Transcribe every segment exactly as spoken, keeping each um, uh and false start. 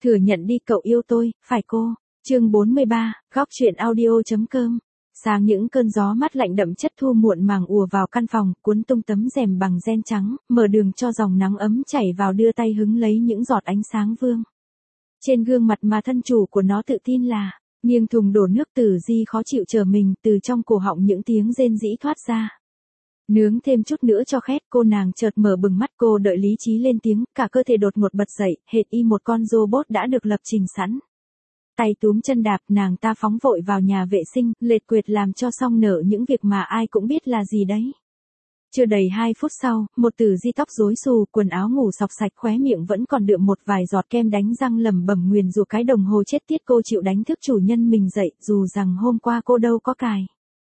Thừa nhận đi cậu yêu tôi, phải cô. Chương bốn mươi ba, góc truyện audio.com. Sáng những cơn gió mát lạnh đậm chất thu muộn màng ùa vào căn phòng, cuốn tung tấm rèm bằng ren trắng, mở đường cho dòng nắng ấm chảy vào đưa tay hứng lấy những giọt ánh sáng vương. Trên gương mặt mà thân chủ của nó tự tin là, nghiêng thùng đổ nước. Tử Di khó chịu chờ mình, từ trong cổ họng những tiếng rên rỉ thoát ra. Nướng thêm chút nữa cho khét. Cô nàng chợt mở bừng mắt, cô đợi lý trí lên tiếng, cả cơ thể đột ngột bật dậy, hệt y một con robot đã được lập trình sẵn. Tay túm chân đạp, nàng ta phóng vội vào nhà vệ sinh, lệt quệt làm cho xong nở những việc mà ai cũng biết là gì đấy. Chưa đầy hai phút sau, một Tử Di tóc rối xù, quần áo ngủ sọc sạch, khóe miệng vẫn còn đượm một vài giọt kem đánh răng, lẩm bẩm nguyền rủa cái đồng hồ chết tiết cô chịu đánh thức chủ nhân mình dậy, dù rằng hôm qua cô đâu có cài.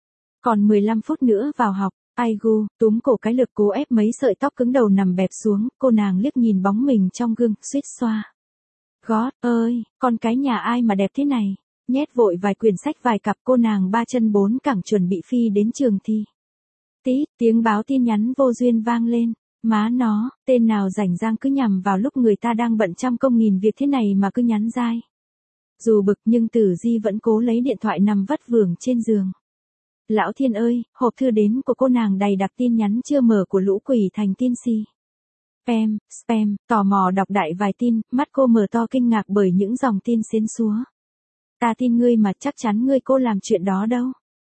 Còn mười lăm phút nữa vào học. Ai gu, túm cổ cái lực cố ép mấy sợi tóc cứng đầu nằm bẹp xuống, cô nàng liếc nhìn bóng mình trong gương, suýt xoa. God ơi, con cái nhà ai mà đẹp thế này, nhét vội vài quyển sách vài cặp, cô nàng ba chân bốn cẳng chuẩn bị phi đến trường thi. Tí, tiếng báo tin nhắn vô duyên vang lên, má nó, tên nào rảnh rang cứ nhằm vào lúc người ta đang bận trăm công nghìn việc thế này mà cứ nhắn dai. Dù bực nhưng Tử Di vẫn cố lấy điện thoại nằm vắt vưởng trên giường. Lão thiên ơi, hộp thư đến của cô nàng đầy đặc tin nhắn chưa mở của lũ quỷ thành tiên si. Spam, spam, tò mò đọc đại vài tin, mắt cô mở to kinh ngạc bởi những dòng tin xến xúa. Ta tin ngươi mà chắc chắn ngươi cô làm chuyện đó đâu.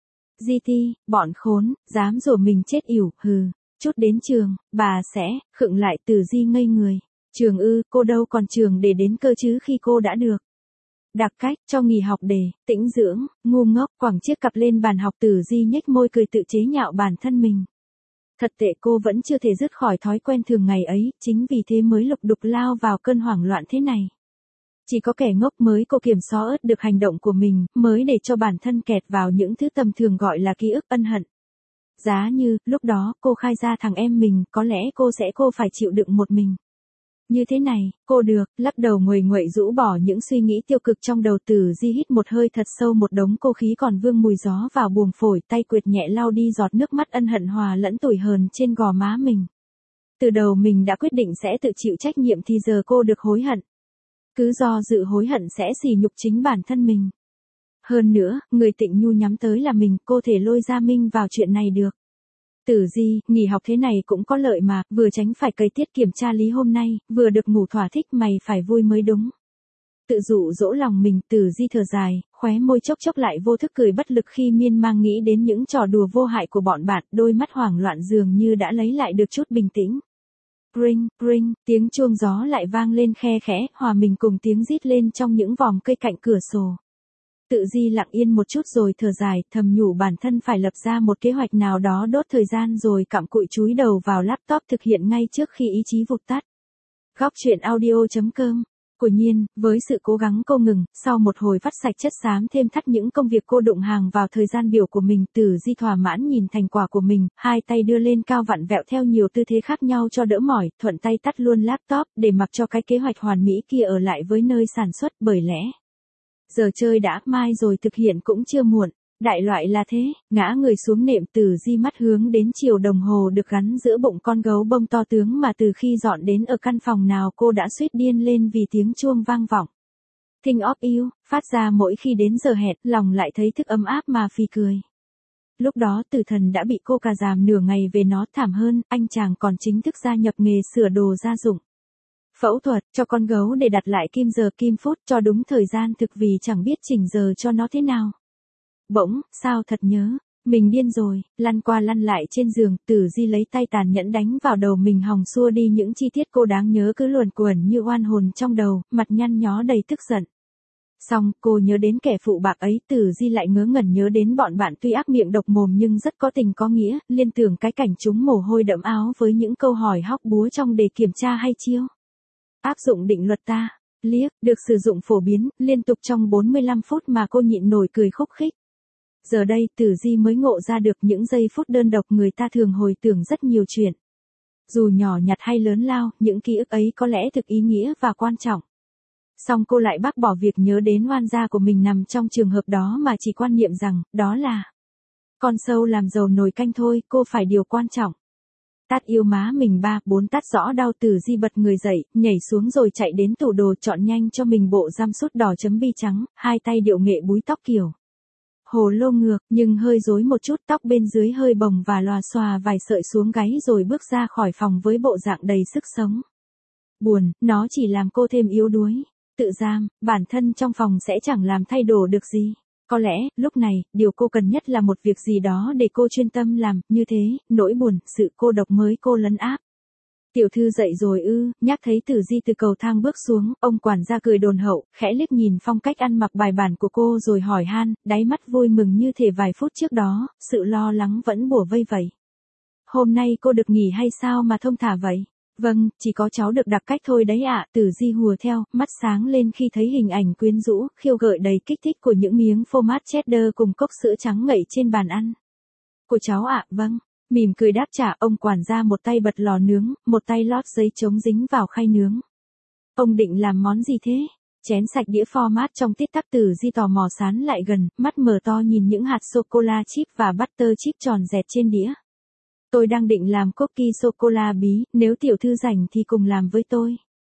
giê tê, bọn khốn, dám rủa mình chết ỉu, hừ. Chút đến trường, bà sẽ, khựng lại. Tử Di ngây người. Trường ư, cô đâu còn trường để đến cơ chứ khi cô đã được. Đặc cách, cho nghỉ học để, tĩnh dưỡng, ngu ngốc, quẳng chiếc cặp lên bàn học. Tử Di nhếch môi cười tự chế nhạo bản thân mình. Thật tệ, cô vẫn chưa thể dứt khỏi thói quen thường ngày ấy, chính vì thế mới lục đục lao vào cơn hoảng loạn thế này. Chỉ có kẻ ngốc mới cô kiểm soát ớt được hành động của mình, mới để cho bản thân kẹt vào những thứ tầm thường gọi là ký ức ân hận. Giá như, lúc đó, cô khai ra thằng em mình, có lẽ cô sẽ cô phải chịu đựng một mình. Như thế này, cô được, lắc đầu nguầy nguậy rũ bỏ những suy nghĩ tiêu cực trong đầu. Tử Di hít một hơi thật sâu, một đống cô khí còn vương mùi gió vào buồng phổi, tay quệt nhẹ lau đi giọt nước mắt ân hận hòa lẫn tủi hờn trên gò má mình. Từ đầu mình đã quyết định sẽ tự chịu trách nhiệm thì giờ cô được hối hận. Cứ do dự hối hận sẽ sỉ nhục chính bản thân mình. Hơn nữa, người Tịnh Nhu nhắm tới là mình, cô thể lôi Gia Minh vào chuyện này được. Tử Di, nghỉ học thế này cũng có lợi mà, vừa tránh phải cày tiết kiểm tra lý hôm nay, vừa được ngủ thỏa thích, mày phải vui mới đúng. Tự dụ dỗ lòng mình. Tử Di thở dài, khóe môi chốc chốc lại vô thức cười bất lực khi miên man nghĩ đến những trò đùa vô hại của bọn bạn, đôi mắt hoảng loạn dường như đã lấy lại được chút bình tĩnh. Ring, ring, tiếng chuông gió lại vang lên khe khẽ, hòa mình cùng tiếng rít lên trong những vòm cây cạnh cửa sổ. Tử Di lặng yên một chút rồi thở dài, thầm nhủ bản thân phải lập ra một kế hoạch nào đó đốt thời gian rồi cặm cụi chúi đầu vào laptop thực hiện ngay trước khi ý chí vụt tắt. Góc truyện audio.com. Quả nhiên, với sự cố gắng cô ngừng, sau một hồi vắt sạch chất xám thêm thắt những công việc cô đụng hàng vào thời gian biểu của mình. Tử Di thỏa mãn nhìn thành quả của mình, hai tay đưa lên cao vặn vẹo theo nhiều tư thế khác nhau cho đỡ mỏi, thuận tay tắt luôn laptop để mặc cho cái kế hoạch hoàn mỹ kia ở lại với nơi sản xuất, bởi lẽ giờ chơi đã, mai rồi thực hiện cũng chưa muộn. Đại loại là thế. Ngã người xuống nệm, Tử Di mắt hướng đến chiều đồng hồ được gắn giữa bụng con gấu bông to tướng mà từ khi dọn đến ở căn phòng nào cô đã suýt điên lên vì tiếng chuông vang vọng. Think of you, phát ra mỗi khi đến giờ hẹn, lòng lại thấy thức ấm áp mà phì cười. Lúc đó Tử Thần đã bị cô cà giàm nửa ngày về nó, thảm hơn, anh chàng còn chính thức gia nhập nghề sửa đồ gia dụng. Phẫu thuật, cho con gấu để đặt lại kim giờ kim phút cho đúng thời gian thực vì chẳng biết chỉnh giờ cho nó thế nào. Bỗng, sao thật nhớ, mình điên rồi, lăn qua lăn lại trên giường. Tử Di lấy tay tàn nhẫn đánh vào đầu mình hòng xua đi những chi tiết cô đáng nhớ cứ luồn quẩn như oan hồn trong đầu, mặt nhăn nhó đầy tức giận. Xong, cô nhớ đến kẻ phụ bạc ấy. Tử Di lại ngớ ngẩn nhớ đến bọn bạn tuy ác miệng độc mồm nhưng rất có tình có nghĩa, liên tưởng cái cảnh chúng mồ hôi đẫm áo với những câu hỏi hóc búa trong đề kiểm tra hay chiêu. Áp dụng định luật ta, liếc, được sử dụng phổ biến, liên tục trong bốn mươi lăm phút mà cô nhịn nổi cười khúc khích. Giờ đây, Tử Di mới ngộ ra được những giây phút đơn độc người ta thường hồi tưởng rất nhiều chuyện. Dù nhỏ nhặt hay lớn lao, những ký ức ấy có lẽ thực ý nghĩa và quan trọng. Song cô lại bác bỏ việc nhớ đến oan gia của mình nằm trong trường hợp đó mà chỉ quan niệm rằng, đó là con sâu làm dầu nồi canh thôi, cô phải điều quan trọng. Tát yêu má mình ba, bốn tát rõ đau. Tử Di bật người dậy, nhảy xuống rồi chạy đến tủ đồ chọn nhanh cho mình bộ giam sút đỏ chấm bi trắng, hai tay điệu nghệ búi tóc kiểu hồ lô ngược, nhưng hơi rối một chút, tóc bên dưới hơi bồng và lòa xòa vài sợi xuống gáy rồi bước ra khỏi phòng với bộ dạng đầy sức sống. Buồn, nó chỉ làm cô thêm yếu đuối. Tự giam, bản thân trong phòng sẽ chẳng làm thay đổi được gì. Có lẽ, lúc này, điều cô cần nhất là một việc gì đó để cô chuyên tâm làm, như thế, nỗi buồn, sự cô độc mới cô lấn áp. Tiểu thư dậy rồi ư? Nhắc thấy Tử Di từ cầu thang bước xuống, ông quản gia cười đồn hậu, khẽ liếc nhìn phong cách ăn mặc bài bản của cô rồi hỏi han, đáy mắt vui mừng như thể vài phút trước đó, sự lo lắng vẫn bủa vây vậy. Hôm nay cô được nghỉ hay sao mà thông thả vậy? Vâng, chỉ có cháu được đặc cách thôi đấy ạ. Tử Di hùa theo, mắt sáng lên khi thấy hình ảnh quyến rũ, khiêu gợi đầy kích thích của những miếng phô mát cheddar cùng cốc sữa trắng ngậy trên bàn ăn. Của cháu ạ, vâng. Mỉm cười đáp trả, ông quản gia một tay bật lò nướng, một tay lót giấy chống dính vào khay nướng. Ông định làm món gì thế? Chén sạch đĩa format trong tít tắc. Tử Di tò mò sán lại gần, mắt mở to nhìn những hạt sô-cô-la chip và butter chip tròn dẹt trên đĩa. Tôi đang định làm cookie sô-cô-la bí, nếu tiểu thư rảnh thì cùng làm với tôi.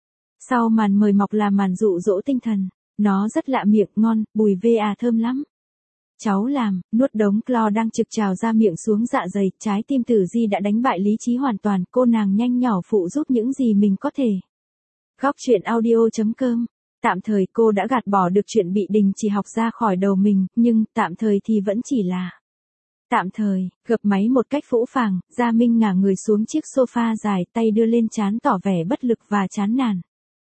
Sau màn mời mọc là màn dụ dỗ tinh thần. Nó rất lạ miệng, ngon, bùi vê à thơm lắm. Cháu làm, nuốt đống clo đang trực trào ra miệng xuống dạ dày, trái tim Tử Di đã đánh bại lý trí hoàn toàn, cô nàng nhanh nhỏ phụ giúp những gì mình có thể. Góc truyện audio chấm com. Tạm thời cô đã gạt bỏ được chuyện bị đình chỉ học ra khỏi đầu mình, nhưng tạm thời thì vẫn chỉ là tạm thời. Gập máy một cách phũ phàng, Gia Minh ngả người xuống chiếc sofa dài, tay đưa lên trán tỏ vẻ bất lực và chán nản.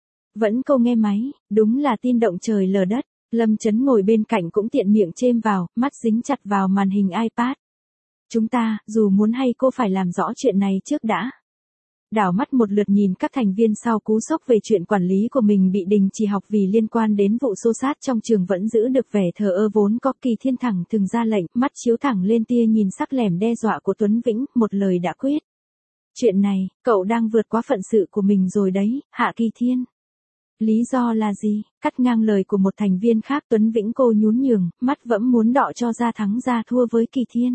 Vẫn câu nghe máy, đúng là tin động trời lở đất. Lâm Chấn ngồi bên cạnh cũng tiện miệng chêm vào, mắt dính chặt vào màn hình iPad. Chúng ta, dù muốn hay cô phải làm rõ chuyện này trước đã. Đảo mắt một lượt nhìn các thành viên sau cú sốc về chuyện quản lý của mình bị đình chỉ học vì liên quan đến vụ xô xát trong trường vẫn giữ được vẻ thờ ơ vốn có. Kỳ Thiên thẳng thừng ra lệnh, mắt chiếu thẳng lên tia nhìn sắc lẻm đe dọa của Tuấn Vĩnh, một lời đã quyết. Chuyện này, cậu đang vượt quá phận sự của mình rồi đấy, Hạ Kỳ Thiên. Lý do là gì? Cắt ngang lời của một thành viên khác. Tuấn Vĩnh cô nhún nhường, mắt vẫn muốn đọ cho ra thắng ra thua với Kỳ Thiên.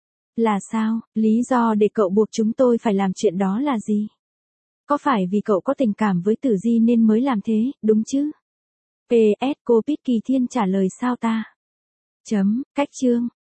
Là sao? Lý do để cậu buộc chúng tôi phải làm chuyện đó là gì? Có phải vì cậu có tình cảm với Tử Di nên mới làm thế, đúng chứ? pê ét cô biết Kỳ Thiên trả lời sao ta? Chấm, cách chương.